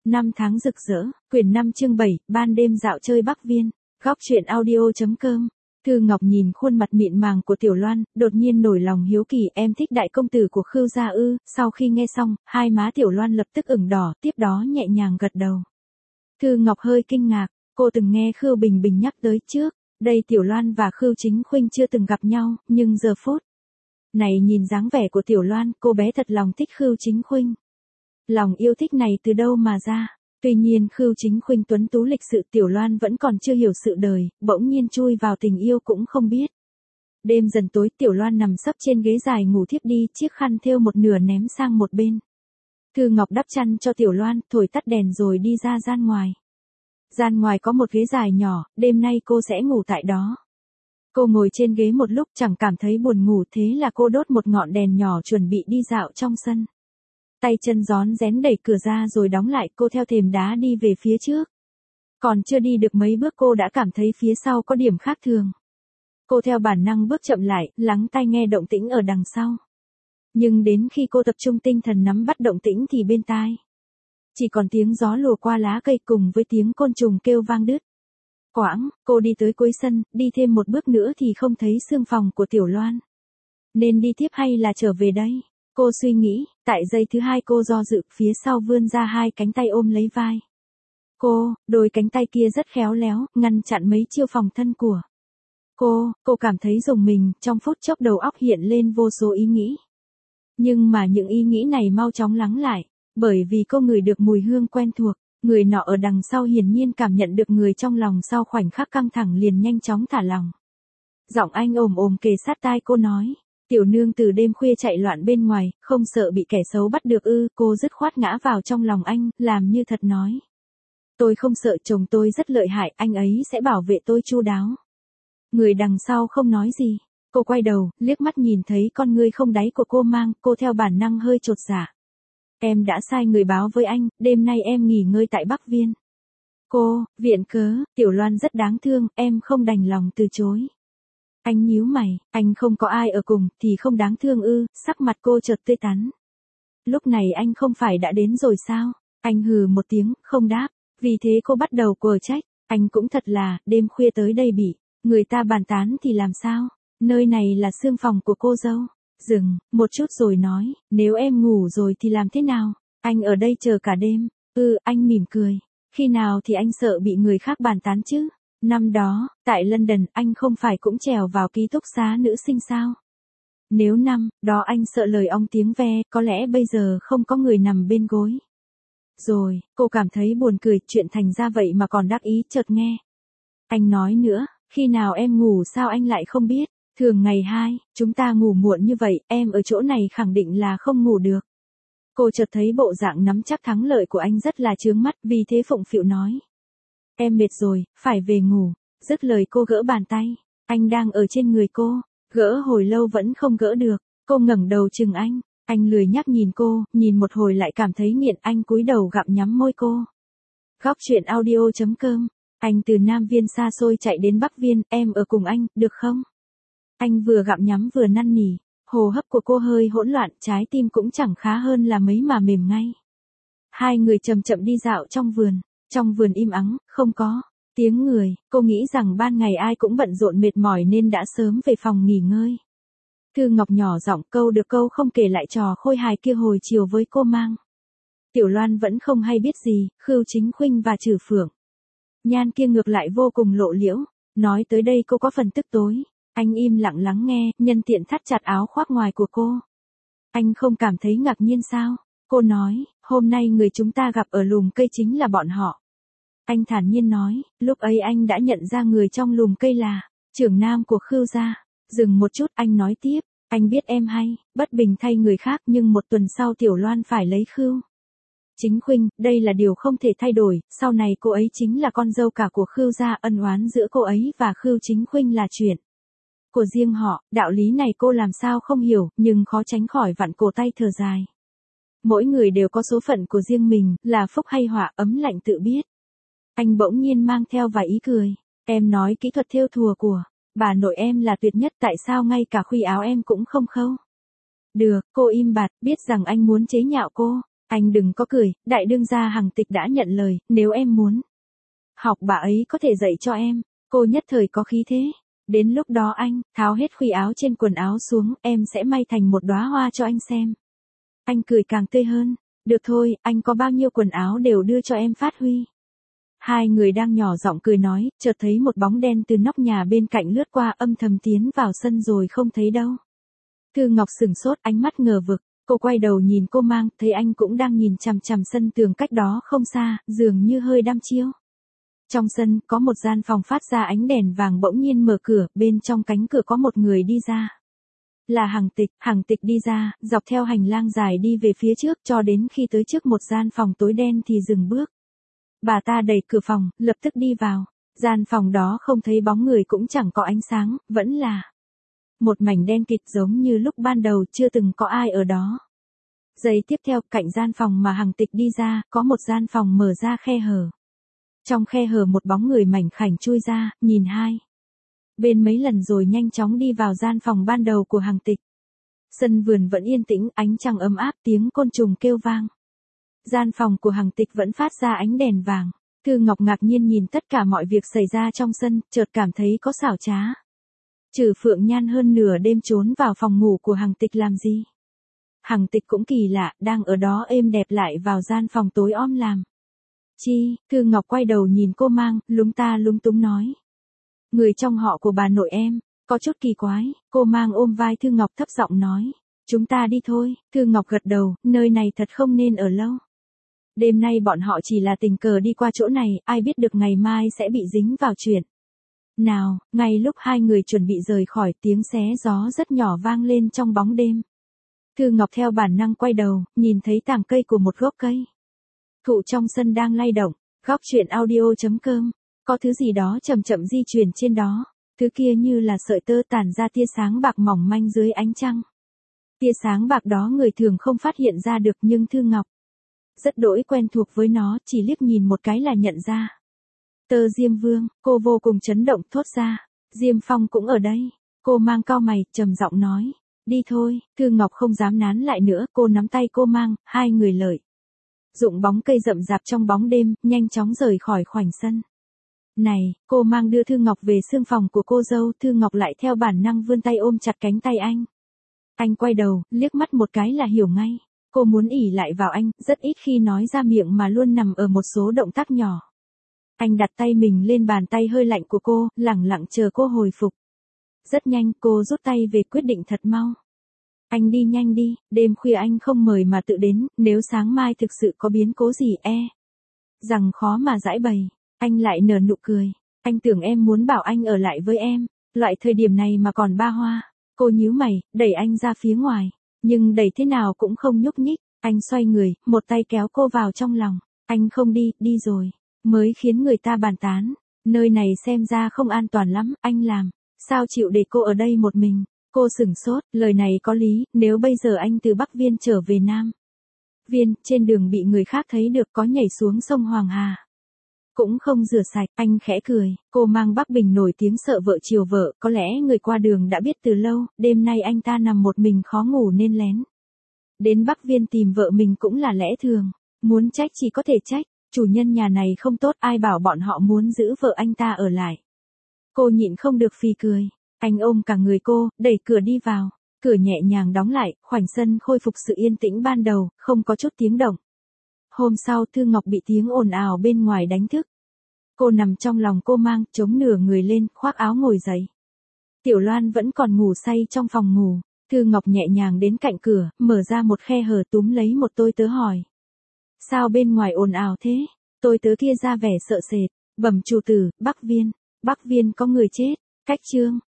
Năm tháng rực rỡ, quyển 5 chương 7, ban đêm dạo chơi Bắc Viên. Góc truyện audio.com. Thư Ngọc nhìn khuôn mặt mịn màng của Tiểu Loan, đột nhiên nổi lòng hiếu kỳ, em thích đại công tử của Khưu gia ư? Sau khi nghe xong, hai má Tiểu Loan lập tức ửng đỏ, tiếp đó nhẹ nhàng gật đầu. Thư Ngọc hơi kinh ngạc, cô từng nghe Khưu Bình Bình nhắc tới trước, đây Tiểu Loan và Khưu Chính Khuynh chưa từng gặp nhau, nhưng giờ phút này nhìn dáng vẻ của Tiểu Loan, cô bé thật lòng thích Khưu Chính Khuynh. Lòng yêu thích này từ đâu mà ra? Tuy nhiên Khưu Chính Khuynh tuấn tú lịch sự, Tiểu Loan vẫn còn chưa hiểu sự đời, bỗng nhiên chui vào tình yêu cũng không biết. Đêm dần tối, Tiểu Loan nằm sấp trên ghế dài ngủ thiếp đi, chiếc khăn thêu một nửa ném sang một bên. Thư Ngọc đắp chăn cho Tiểu Loan, thổi tắt đèn rồi đi ra gian ngoài. Gian ngoài có một ghế dài nhỏ, đêm nay cô sẽ ngủ tại đó. Cô ngồi trên ghế một lúc chẳng cảm thấy buồn ngủ, thế là cô đốt một ngọn đèn nhỏ chuẩn bị đi dạo trong sân. Tay chân rón rén đẩy cửa ra rồi đóng lại, cô theo thềm đá đi về phía trước. Còn chưa đi được mấy bước cô đã cảm thấy phía sau có điểm khác thường. Cô theo bản năng bước chậm lại, lắng tai nghe động tĩnh ở đằng sau. Nhưng đến khi cô tập trung tinh thần nắm bắt động tĩnh thì bên tai chỉ còn tiếng gió lùa qua lá cây cùng với tiếng côn trùng kêu vang đứt. Quãng, cô đi tới cuối sân, đi thêm một bước nữa thì không thấy xương phòng của Tiểu Loan. Nên đi tiếp hay là trở về đây? Cô suy nghĩ, tại giây thứ hai cô do dự, phía sau vươn ra hai cánh tay ôm lấy vai. Đôi cánh tay kia rất khéo léo, ngăn chặn mấy chiêu phòng thân của cô cảm thấy rùng mình, trong phút chốc đầu óc hiện lên vô số ý nghĩ. Nhưng mà những ý nghĩ này mau chóng lắng lại, bởi vì cô ngửi được mùi hương quen thuộc, người nọ ở đằng sau hiển nhiên cảm nhận được người trong lòng sau khoảnh khắc căng thẳng liền nhanh chóng thả lòng. Giọng anh ồm ồm kề sát tai cô nói. Tiểu nương từ đêm khuya chạy loạn bên ngoài, không sợ bị kẻ xấu bắt được ư? Cô dứt khoát ngã vào trong lòng anh, làm như thật nói. Tôi không sợ, chồng tôi rất lợi hại, anh ấy sẽ bảo vệ tôi chu đáo. Người đằng sau không nói gì. Cô quay đầu, liếc mắt nhìn thấy con ngươi không đáy của cô mang, cô theo bản năng hơi chột dạ. Em đã sai người báo với anh, đêm nay em nghỉ ngơi tại Bắc Viên. Viện cớ, Tiểu Loan rất đáng thương, em không đành lòng từ chối. Anh nhíu mày, anh không có ai ở cùng, thì không đáng thương ư? Sắc mặt cô chợt tươi tắn. Lúc này anh không phải đã đến rồi sao? Anh hừ một tiếng, không đáp, vì thế cô bắt đầu quở trách, anh cũng thật là, đêm khuya tới đây bị người ta bàn tán thì làm sao? Nơi này là xương phòng của cô dâu. Dừng một chút rồi nói, nếu em ngủ rồi thì làm thế nào? Anh ở đây chờ cả đêm. Anh mỉm cười. Khi nào thì anh sợ bị người khác bàn tán chứ? Năm đó, tại London, anh không phải cũng trèo vào ký túc xá nữ sinh sao? Nếu năm đó anh sợ lời ong tiếng ve, có lẽ bây giờ không có người nằm bên gối. Rồi, cô cảm thấy buồn cười, chuyện thành ra vậy mà còn đắc ý, chợt nghe. Anh nói nữa, khi nào em ngủ sao anh lại không biết? Thường ngày 2, chúng ta ngủ muộn như vậy, em ở chỗ này khẳng định là không ngủ được. Cô chợt thấy bộ dạng nắm chắc thắng lợi của anh rất là chướng mắt, vì thế phụng phịu nói. Em mệt rồi, phải về ngủ. Dứt lời cô gỡ bàn tay. Anh đang ở trên người cô. Gỡ hồi lâu vẫn không gỡ được. Cô ngẩng đầu chừng anh. Anh lười nhắc nhìn cô, nhìn một hồi lại cảm thấy nghiện, anh cúi đầu gặm nhắm môi cô. Góc truyện audio.com. Anh từ Nam Viên xa xôi chạy đến Bắc Viên, em ở cùng anh, được không? Anh vừa gặm nhắm vừa năn nỉ. Hô hấp của cô hơi hỗn loạn, trái tim cũng chẳng khá hơn là mấy mà mềm ngay. Hai người chậm chậm đi dạo trong vườn. Trong vườn im ắng, không có tiếng người, cô nghĩ rằng ban ngày ai cũng bận rộn mệt mỏi nên đã sớm về phòng nghỉ ngơi. Thư Ngọc nhỏ giọng câu được câu không kể lại trò khôi hài kia hồi chiều với cô mang. Tiểu Loan vẫn không hay biết gì, Khưu Chính Khuynh và Trử Phượng Nhan kia ngược lại vô cùng lộ liễu. Nói tới đây cô có phần tức tối. Anh im lặng lắng nghe, nhân tiện thắt chặt áo khoác ngoài của cô. Anh không cảm thấy ngạc nhiên sao? Cô nói, hôm nay người chúng ta gặp ở lùm cây chính là bọn họ. Anh thản nhiên nói, lúc ấy anh đã nhận ra người trong lùm cây là trưởng nam của Khưu gia. Dừng một chút, anh nói tiếp, anh biết em hay bất bình thay người khác, nhưng một tuần sau Tiểu Loan phải lấy Khưu Chính Khuynh, đây là điều không thể thay đổi, sau này cô ấy chính là con dâu cả của Khưu gia, ân oán giữa cô ấy và Khưu Chính Khuynh là chuyện của riêng họ, đạo lý này cô làm sao không hiểu, nhưng khó tránh khỏi vặn cổ tay thở dài. Mỗi người đều có số phận của riêng mình, là phúc hay họa, ấm lạnh tự biết. Anh bỗng nhiên mang theo vài ý cười. Em nói kỹ thuật thêu thùa của bà nội em là tuyệt nhất, tại sao ngay cả khuy áo em cũng không khâu được? Cô im bặt, biết rằng anh muốn chế nhạo cô. Anh đừng có cười, đại đương gia Hằng Tịch đã nhận lời, nếu em muốn học bà ấy có thể dạy cho em. Cô nhất thời có khí thế. Đến lúc đó anh, tháo hết khuy áo trên quần áo xuống, em sẽ may thành một đóa hoa cho anh xem. Anh cười càng tươi hơn. Được thôi, anh có bao nhiêu quần áo đều đưa cho em phát huy. Hai người đang nhỏ giọng cười nói, chợt thấy một bóng đen từ nóc nhà bên cạnh lướt qua, âm thầm tiến vào sân rồi không thấy đâu. Thư Ngọc sửng sốt, ánh mắt ngờ vực. Cô quay đầu nhìn Cô Mang, thấy anh cũng đang nhìn chằm chằm sân tường cách đó không xa, dường như hơi đăm chiêu. Trong sân, có một gian phòng phát ra ánh đèn vàng bỗng nhiên mở cửa, bên trong cánh cửa có một người đi ra. Là Hằng Tịch đi ra, dọc theo hành lang dài đi về phía trước cho đến khi tới trước một gian phòng tối đen thì dừng bước. Bà ta đẩy cửa phòng, lập tức đi vào. Gian phòng đó không thấy bóng người cũng chẳng có ánh sáng, vẫn là một mảnh đen kịt giống như lúc ban đầu chưa từng có ai ở đó. Giây tiếp theo, cạnh gian phòng mà Hằng Tịch đi ra, có một gian phòng mở ra khe hở. Trong khe hở một bóng người mảnh khảnh chui ra, nhìn hai bên mấy lần rồi nhanh chóng đi vào gian phòng ban đầu của Hằng Tịch. Sân vườn vẫn yên tĩnh, ánh trăng ấm áp, tiếng côn trùng kêu vang. Gian phòng của Hằng Tịch vẫn phát ra ánh đèn vàng. Thư Ngọc ngạc nhiên nhìn tất cả mọi việc xảy ra trong sân, chợt cảm thấy có xảo trá. Trừ Phượng Nhan hơn nửa đêm trốn vào phòng ngủ của Hằng Tịch làm gì? Hằng Tịch cũng kỳ lạ, đang ở đó êm đẹp lại vào gian phòng tối om làm chi? Thư Ngọc quay đầu nhìn Cô Mang, lúng ta lúng túng nói. Người trong họ của bà nội em, có chút kỳ quái. Cô Mang ôm vai Thư Ngọc thấp giọng nói. Chúng ta đi thôi. Thư Ngọc gật đầu, nơi này thật không nên ở lâu. Đêm nay bọn họ chỉ là tình cờ đi qua chỗ này, ai biết được ngày mai sẽ bị dính vào chuyện nào. Ngay lúc hai người chuẩn bị rời khỏi, tiếng xé gió rất nhỏ vang lên trong bóng đêm. Thư Ngọc theo bản năng quay đầu, nhìn thấy tàng cây của một gốc cây thụ trong sân đang lay động. Góc truyện audio.com. Có thứ gì đó chậm chậm di chuyển trên đó. Thứ kia như là sợi tơ tản ra tia sáng bạc mỏng manh dưới ánh trăng. Tia sáng bạc đó người thường không phát hiện ra được, nhưng Thư Ngọc rất đỗi quen thuộc với nó, chỉ liếc nhìn một cái là nhận ra. Tơ Diêm Vương. Cô vô cùng chấn động thốt ra. Diêm Phong cũng ở đây. Cô Mang cau mày, trầm giọng nói. Đi thôi. Thư Ngọc không dám nán lại nữa, cô nắm tay Cô Mang, hai người lợi dụng bóng cây rậm rạp trong bóng đêm, nhanh chóng rời khỏi khoảnh sân. Này, Cô Mang đưa Thư Ngọc về xương phòng của cô dâu, Thư Ngọc lại theo bản năng vươn tay ôm chặt cánh tay anh. Anh quay đầu, liếc mắt một cái là hiểu ngay. Cô muốn ỉ lại vào anh, rất ít khi nói ra miệng mà luôn nằm ở một số động tác nhỏ. Anh đặt tay mình lên bàn tay hơi lạnh của cô, lẳng lặng chờ cô hồi phục. Rất nhanh, cô rút tay về, quyết định thật mau. Anh đi nhanh đi, đêm khuya anh không mời mà tự đến, nếu sáng mai thực sự có biến cố gì rằng khó mà giải bày. Anh lại nở nụ cười. Anh tưởng em muốn bảo anh ở lại với em, loại thời điểm này mà còn ba hoa. Cô nhíu mày, đẩy anh ra phía ngoài, nhưng đẩy thế nào cũng không nhúc nhích. Anh xoay người, một tay kéo cô vào trong lòng. Anh không đi, đi rồi mới khiến người ta bàn tán. Nơi này xem ra không an toàn lắm, anh làm sao chịu để cô ở đây một mình? Cô sửng sốt, lời này có lý, nếu bây giờ anh từ Bắc Viên trở về Nam Viên, trên đường bị người khác thấy được, có nhảy xuống sông Hoàng Hà cũng không rửa sạch. Anh khẽ cười. Cô Mang Bắc Bình nổi tiếng sợ vợ chiều vợ, có lẽ người qua đường đã biết từ lâu. Đêm nay anh ta nằm một mình khó ngủ nên lén đến Bắc Viên tìm vợ mình cũng là lẽ thường. Muốn trách chỉ có thể trách chủ nhân nhà này không tốt, ai bảo bọn họ muốn giữ vợ anh ta ở lại. Cô nhịn không được phì cười. Anh ôm cả người cô, đẩy cửa đi vào. Cửa nhẹ nhàng đóng lại, khoảnh sân khôi phục sự yên tĩnh ban đầu, không có chút tiếng động. Hôm sau, Thư Ngọc bị tiếng ồn ào bên ngoài đánh thức. Cô nằm trong lòng Cô Mang, chống nửa người lên, khoác áo ngồi dậy. Tiểu Loan vẫn còn ngủ say trong phòng ngủ. Thư Ngọc nhẹ nhàng đến cạnh cửa, mở ra một khe hở, túm lấy một tôi tớ hỏi. Sao bên ngoài ồn ào thế? Tôi tớ kia ra vẻ sợ sệt. Bẩm chủ tử, Bắc Viên có người chết. Cách chương.